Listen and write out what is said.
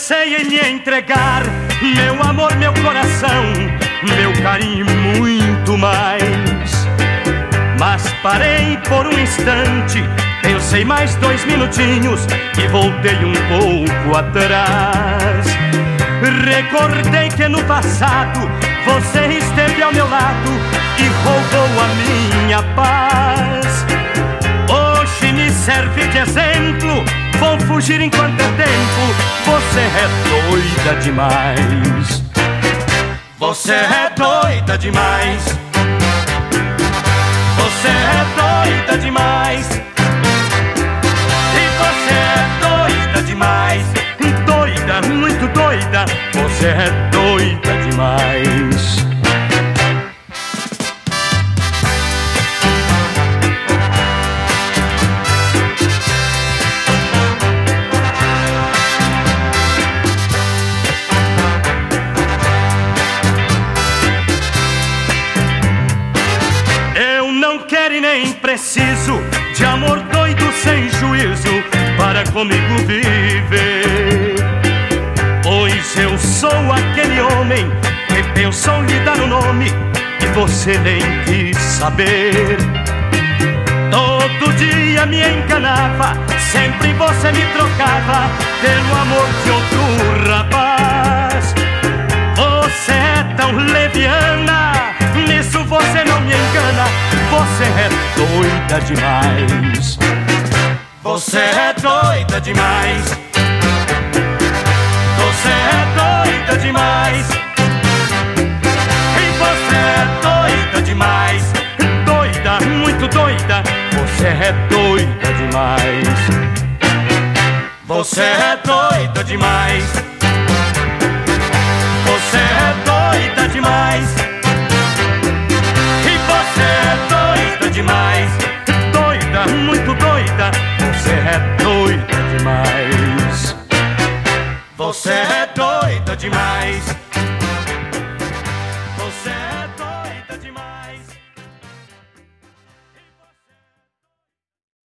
pensei em lhe entregar meu amor, meu coração, meu carinho e muito mais. Mas parei por um instante, pensei mais 2 minutinhos e voltei um pouco atrás. Recordei que no passado você esteve ao meu lado e roubou a minha paz. Hoje me serve de exemplo, vou fugir enquanto é tempo. Você é doida demais. Você é doida demais. Você é doida demais. E você é doida demais. Doida, muito doida. Você é doida demais. Nem preciso de amor doido sem juízo para comigo viver, pois eu sou aquele homem que pensou lhe dar um nome e você nem quis saber. Todo dia me enganava, sempre você me trocava pelo amor de outro rapaz. Você é tão leviana, nisso você não me engana. Você é doida demais. Você é doida demais. Você é doida demais. E você é doida demais. Doida, muito doida. Você é doida demais. Você é doida demais. Você é doida demais. Demais, doida, muito doida. Você é doida demais. Você é doida demais.